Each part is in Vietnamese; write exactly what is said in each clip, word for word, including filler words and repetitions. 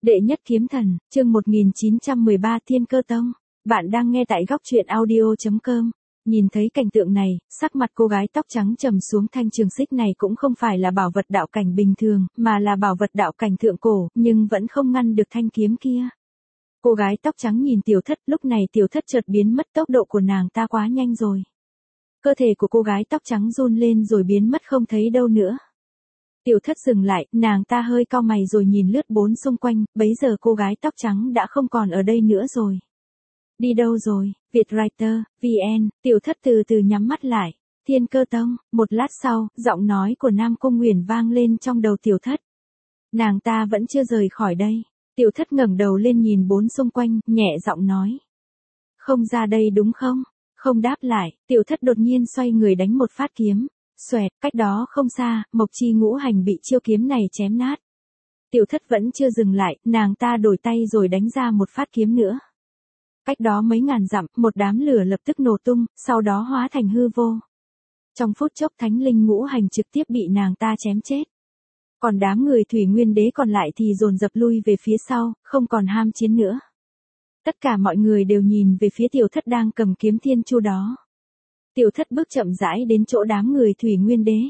Đệ nhất kiếm thần, chương một nghìn chín trăm mười ba Thiên Cơ Tông. Bạn đang nghe tại góc truyện audio chấm com. Nhìn thấy cảnh tượng này, sắc mặt cô gái tóc trắng trầm xuống. Thanh trường xích này cũng không phải là bảo vật đạo cảnh bình thường, mà là bảo vật đạo cảnh thượng cổ, nhưng vẫn không ngăn được thanh kiếm kia. Cô gái tóc trắng nhìn tiểu thất, lúc này tiểu thất chợt biến mất, tốc độ của nàng ta quá nhanh rồi. Cơ thể của cô gái tóc trắng run lên rồi biến mất không thấy đâu nữa. Tiểu thất dừng lại, nàng ta hơi cau mày rồi nhìn lướt bốn xung quanh, bấy giờ cô gái tóc trắng đã không còn ở đây nữa rồi. Đi đâu rồi, Vietwriter, vê en, tiểu thất từ từ nhắm mắt lại. Thiên Cơ Tông, một lát sau, giọng nói của Nam Cung Nguyền vang lên trong đầu tiểu thất. Nàng ta vẫn chưa rời khỏi đây. Tiểu thất ngẩng đầu lên nhìn bốn xung quanh, nhẹ giọng nói. Không ra đây đúng không? Không đáp lại, tiểu thất đột nhiên xoay người đánh một phát kiếm. Xoẹt, cách đó không xa, Mộc Chi Ngũ Hành bị chiêu kiếm này chém nát. Tiểu thất vẫn chưa dừng lại, nàng ta đổi tay rồi đánh ra một phát kiếm nữa. Cách đó mấy ngàn dặm, một đám lửa lập tức nổ tung, sau đó hóa thành hư vô. Trong phút chốc Thánh Linh Ngũ Hành trực tiếp bị nàng ta chém chết. Còn đám người Thủy Nguyên Đế còn lại thì dồn dập lui về phía sau, không còn ham chiến nữa. Tất cả mọi người đều nhìn về phía tiểu thất đang cầm kiếm thiên chu đó. Tiểu thất bước chậm rãi đến chỗ đám người Thủy Nguyên Đế.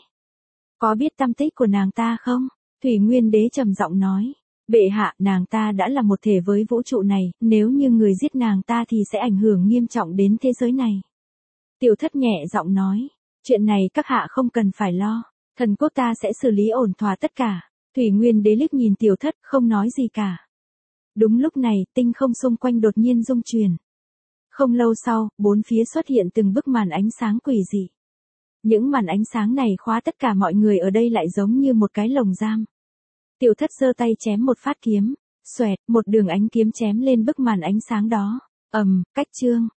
Có biết tăm tích của nàng ta không? Thủy Nguyên Đế trầm giọng nói. Bệ hạ, nàng ta đã là một thể với vũ trụ này, nếu như người giết nàng ta thì sẽ ảnh hưởng nghiêm trọng đến thế giới này. Tiểu thất nhẹ giọng nói. Chuyện này các hạ không cần phải lo. Thần quốc ta sẽ xử lý ổn thỏa tất cả. Thủy Nguyên Đế liếc nhìn tiểu thất không nói gì cả. Đúng lúc này, tinh không xung quanh đột nhiên rung chuyển. Không lâu sau, bốn phía xuất hiện từng bức màn ánh sáng quỷ dị. Những màn ánh sáng này khóa tất cả mọi người ở đây lại giống như một cái lồng giam. Tiểu thất giơ tay chém một phát kiếm. Xoẹt, một đường ánh kiếm chém lên bức màn ánh sáng đó. Ầm, cách chương,